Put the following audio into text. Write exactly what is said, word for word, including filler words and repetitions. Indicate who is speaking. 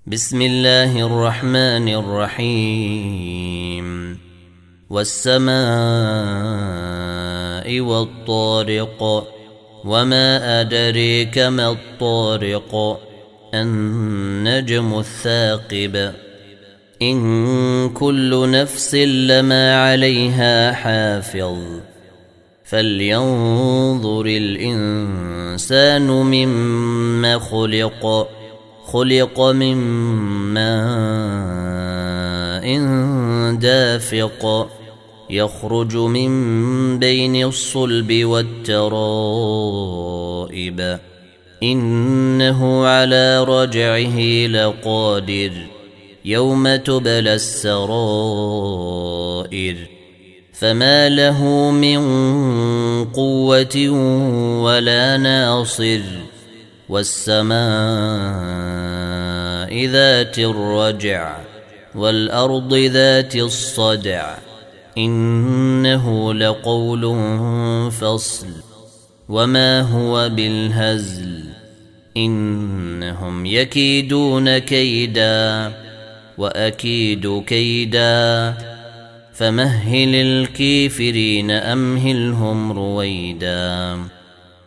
Speaker 1: بسم الله الرحمن الرحيم والسماء والطارق وما أدريك ما الطارق النجم الثاقب إن كل نفس لما عليها حافظ فلينظر الإنسان مما خلق خلق من ماء دافق يخرج من بين الصلب والترائب إنه على رجعه لقادر يوم تبلى السرائر فما له من قوة ولا ناصر والسماء ذات الرجع والأرض ذات الصدع إنه لقول فصل وما هو بالهزل إنهم يكيدون كيدا وأكيد كيدا فمهل الكافرين أمهلهم رويدا.